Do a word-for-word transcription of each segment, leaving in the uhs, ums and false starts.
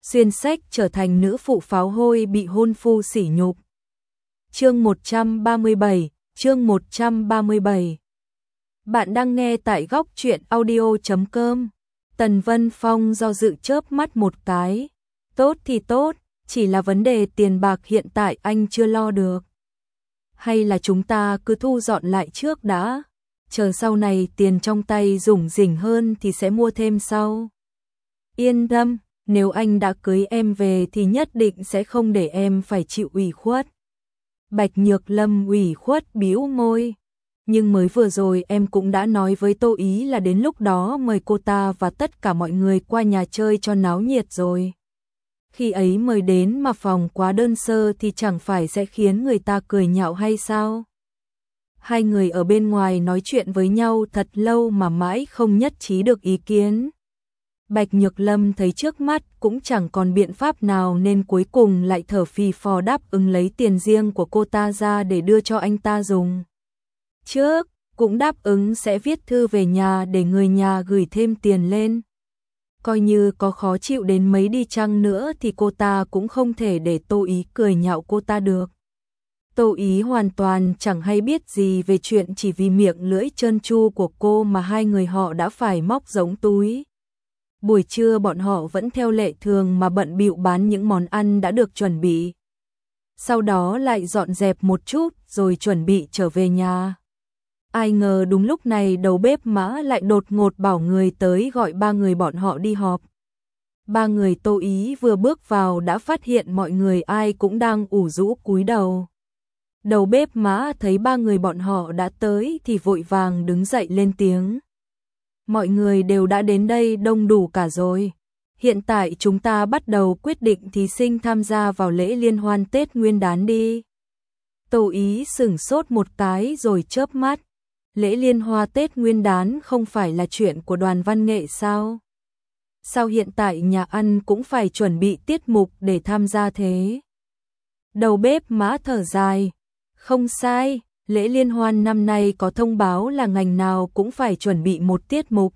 xuyên sách trở thành nữ phụ pháo hôi bị hôn phu sỉ nhục. Chương một trăm ba mươi bảy, chương một trăm ba mươi bảy. Bạn đang nghe tại góc truyện audio chấm com. Tần Vân Phong do dự chớp mắt một cái. Tốt thì tốt, chỉ là vấn đề tiền bạc hiện tại anh chưa lo được. Hay là chúng ta cứ thu dọn lại trước đã, chờ sau này tiền trong tay rủng rỉnh hơn thì sẽ mua thêm sau. Yên tâm, nếu anh đã cưới em về thì nhất định sẽ không để em phải chịu ủy khuất. Bạch Nhược Lâm ủy khuất bĩu môi. Nhưng mới vừa rồi em cũng đã nói với Tô Ý là đến lúc đó mời cô ta và tất cả mọi người qua nhà chơi cho náo nhiệt rồi. Khi ấy mời đến mà phòng quá đơn sơ thì chẳng phải sẽ khiến người ta cười nhạo hay sao? Hai người ở bên ngoài nói chuyện với nhau thật lâu mà mãi không nhất trí được ý kiến. Bạch Nhược Lâm thấy trước mắt cũng chẳng còn biện pháp nào nên cuối cùng lại thở phì phò đáp ứng lấy tiền riêng của cô ta ra để đưa cho anh ta dùng. Trước, cũng đáp ứng sẽ viết thư về nhà để người nhà gửi thêm tiền lên. Coi như có khó chịu đến mấy đi chăng nữa thì cô ta cũng không thể để Tô Ý cười nhạo cô ta được. Tô Ý hoàn toàn chẳng hay biết gì về chuyện chỉ vì miệng lưỡi trơn tru của cô mà hai người họ đã phải móc giống túi. Buổi trưa bọn họ vẫn theo lệ thường mà bận bịu bán những món ăn đã được chuẩn bị. Sau đó lại dọn dẹp một chút rồi chuẩn bị trở về nhà. Ai ngờ đúng lúc này đầu bếp Mã lại đột ngột bảo người tới gọi ba người bọn họ đi họp. Ba người Tô Ý vừa bước vào đã phát hiện mọi người ai cũng đang ủ rũ cúi đầu. Đầu bếp Mã thấy ba người bọn họ đã tới thì vội vàng đứng dậy lên tiếng. Mọi người đều đã đến đây đông đủ cả rồi. Hiện tại chúng ta bắt đầu quyết định thí sinh tham gia vào lễ liên hoan Tết Nguyên đán đi. Tô Ý sửng sốt một cái rồi chớp mắt. Lễ liên hoan Tết Nguyên đán không phải là chuyện của đoàn văn nghệ sao? Sao hiện tại nhà ăn cũng phải chuẩn bị tiết mục để tham gia thế? Đầu bếp Mã thở dài. Không sai, lễ liên hoan năm nay có thông báo là ngành nào cũng phải chuẩn bị một tiết mục.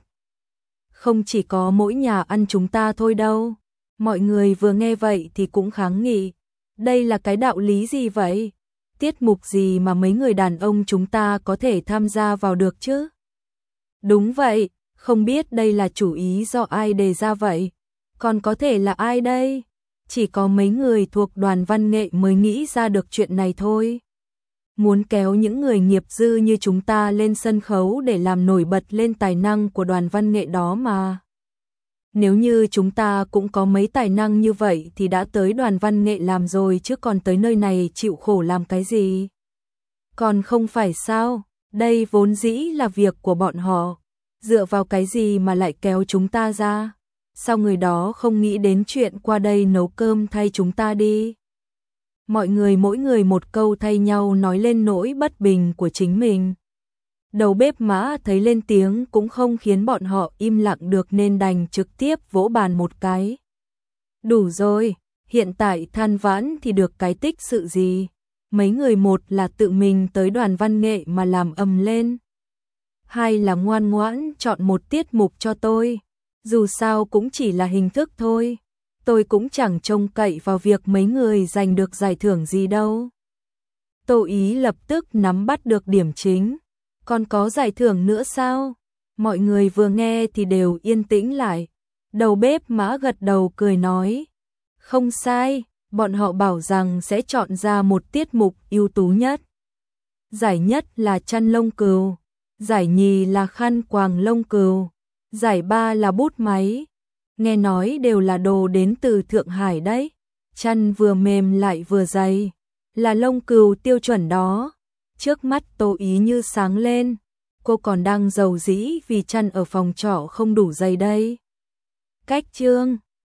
Không chỉ có mỗi nhà ăn chúng ta thôi đâu. Mọi người vừa nghe vậy thì cũng kháng nghị. Đây là cái đạo lý gì vậy? Tiết mục gì mà mấy người đàn ông chúng ta có thể tham gia vào được chứ? Đúng vậy, không biết đây là chủ ý do ai đề ra vậy? Còn có thể là ai đây? Chỉ có mấy người thuộc đoàn văn nghệ mới nghĩ ra được chuyện này thôi. Muốn kéo những người nghiệp dư như chúng ta lên sân khấu để làm nổi bật lên tài năng của đoàn văn nghệ đó mà. Nếu như chúng ta cũng có mấy tài năng như vậy thì đã tới đoàn văn nghệ làm rồi chứ còn tới nơi này chịu khổ làm cái gì. Còn không phải sao, đây vốn dĩ là việc của bọn họ. Dựa vào cái gì mà lại kéo chúng ta ra? Sao người đó không nghĩ đến chuyện qua đây nấu cơm thay chúng ta đi? Mọi người mỗi người một câu thay nhau nói lên nỗi bất bình của chính mình. Đầu bếp Mã thấy lên tiếng cũng không khiến bọn họ im lặng được nên đành trực tiếp vỗ bàn một cái. Đủ rồi, hiện tại than vãn thì được cái tích sự gì. Mấy người một là tự mình tới đoàn văn nghệ mà làm ầm lên. Hai là ngoan ngoãn chọn một tiết mục cho tôi. Dù sao cũng chỉ là hình thức thôi. Tôi cũng chẳng trông cậy vào việc mấy người giành được giải thưởng gì đâu. Tô Ý lập tức nắm bắt được điểm chính. Còn có giải thưởng nữa sao? Mọi người vừa nghe thì đều yên tĩnh lại. Đầu bếp Mã gật đầu cười nói. Không sai, bọn họ bảo rằng sẽ chọn ra một tiết mục ưu tú nhất. Giải nhất là chăn lông cừu. Giải nhì là khăn quàng lông cừu. Giải ba là bút máy. Nghe nói đều là đồ đến từ Thượng Hải đấy. Chăn vừa mềm lại vừa dày. Là lông cừu tiêu chuẩn đó. Trước mắt Tô Ý như sáng lên. Cô còn đang giàu dĩ vì chăn ở phòng trọ không đủ dày đây. Cách chương